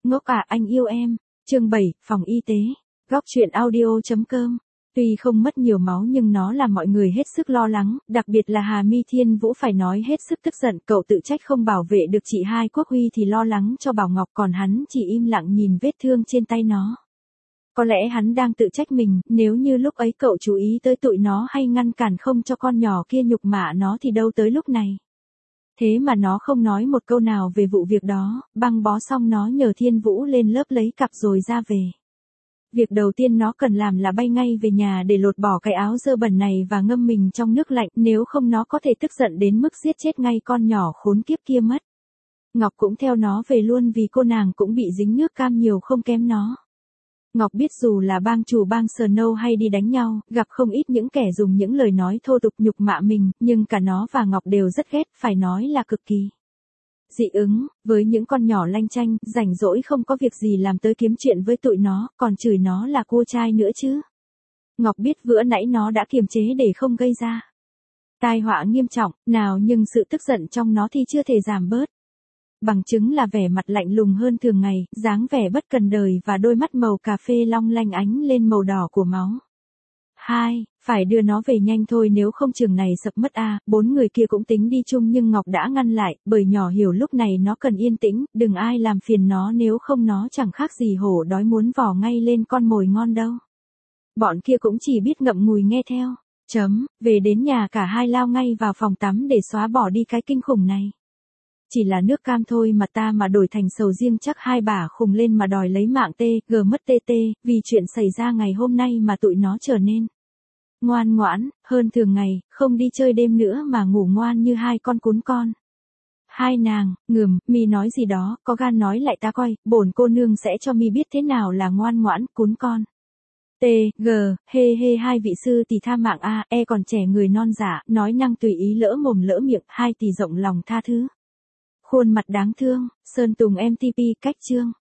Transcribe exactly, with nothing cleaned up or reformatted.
Ngốc à anh yêu em. Chương bảy, phòng y tế. Góc truyện audio.com. Tuy không mất nhiều máu nhưng nó làm mọi người hết sức lo lắng, đặc biệt là Hà Mi Thiên Vũ phải nói hết sức tức giận, cậu tự trách không bảo vệ được chị hai Quốc Huy thì lo lắng cho Bảo Ngọc, còn hắn chỉ im lặng nhìn vết thương trên tay nó. Có lẽ hắn đang tự trách mình, nếu như lúc ấy cậu chú ý tới tụi nó hay ngăn cản không cho con nhỏ kia nhục mạ nó thì đâu tới lúc này. Thế mà nó không nói một câu nào về vụ việc đó, băng bó xong nó nhờ Thiên Vũ lên lớp lấy cặp rồi ra về. Việc đầu tiên nó cần làm là bay ngay về nhà để lột bỏ cái áo dơ bẩn này và ngâm mình trong nước lạnh, nếu không nó có thể tức giận đến mức giết chết ngay con nhỏ khốn kiếp kia mất. Ngọc cũng theo nó về luôn vì cô nàng cũng bị dính nước cam nhiều không kém nó. Ngọc biết dù là bang chủ bang Snow hay đi đánh nhau, gặp không ít những kẻ dùng những lời nói thô tục nhục mạ mình, nhưng cả nó và Ngọc đều rất ghét, phải nói là cực kỳ dị ứng, với những con nhỏ lanh chanh, rảnh rỗi không có việc gì làm tới kiếm chuyện với tụi nó, còn chửi nó là cua trai nữa chứ. Ngọc biết vừa nãy nó đã kiềm chế để không gây ra tai họa nghiêm trọng, nào nhưng sự tức giận trong nó thì chưa thể giảm bớt. Bằng chứng là vẻ mặt lạnh lùng hơn thường ngày, dáng vẻ bất cần đời và đôi mắt màu cà phê long lanh ánh lên màu đỏ của máu. Hai, phải đưa nó về nhanh thôi nếu không trường này sập mất a. Bốn người kia cũng tính đi chung nhưng Ngọc đã ngăn lại, bởi nhỏ hiểu lúc này nó cần yên tĩnh, đừng ai làm phiền nó nếu không nó chẳng khác gì hổ đói muốn vò ngay lên con mồi ngon đâu. Bọn kia cũng chỉ biết ngậm ngùi nghe theo. Chấm, về đến nhà cả hai lao ngay vào phòng tắm để xóa bỏ đi cái kinh khủng này. Chỉ là nước cam thôi mà ta mà đổi thành sầu riêng chắc hai bà khùng lên mà đòi lấy mạng tê, gờ mất tê tê, vì chuyện xảy ra ngày hôm nay mà tụi nó trở nên ngoan ngoãn, hơn thường ngày, không đi chơi đêm nữa mà ngủ ngoan như hai con cún con. Hai nàng, ngườm, mi nói gì đó, có gan nói lại ta coi, bổn cô nương sẽ cho mi biết thế nào là ngoan ngoãn, cún con. T, G, hê hê hai vị sư tỷ tha mạng a, e còn trẻ người non dạ, nói năng tùy ý lỡ mồm lỡ miệng, hai tỷ rộng lòng tha thứ. Khuôn mặt đáng thương, Sơn Tùng em tê pê cách chương.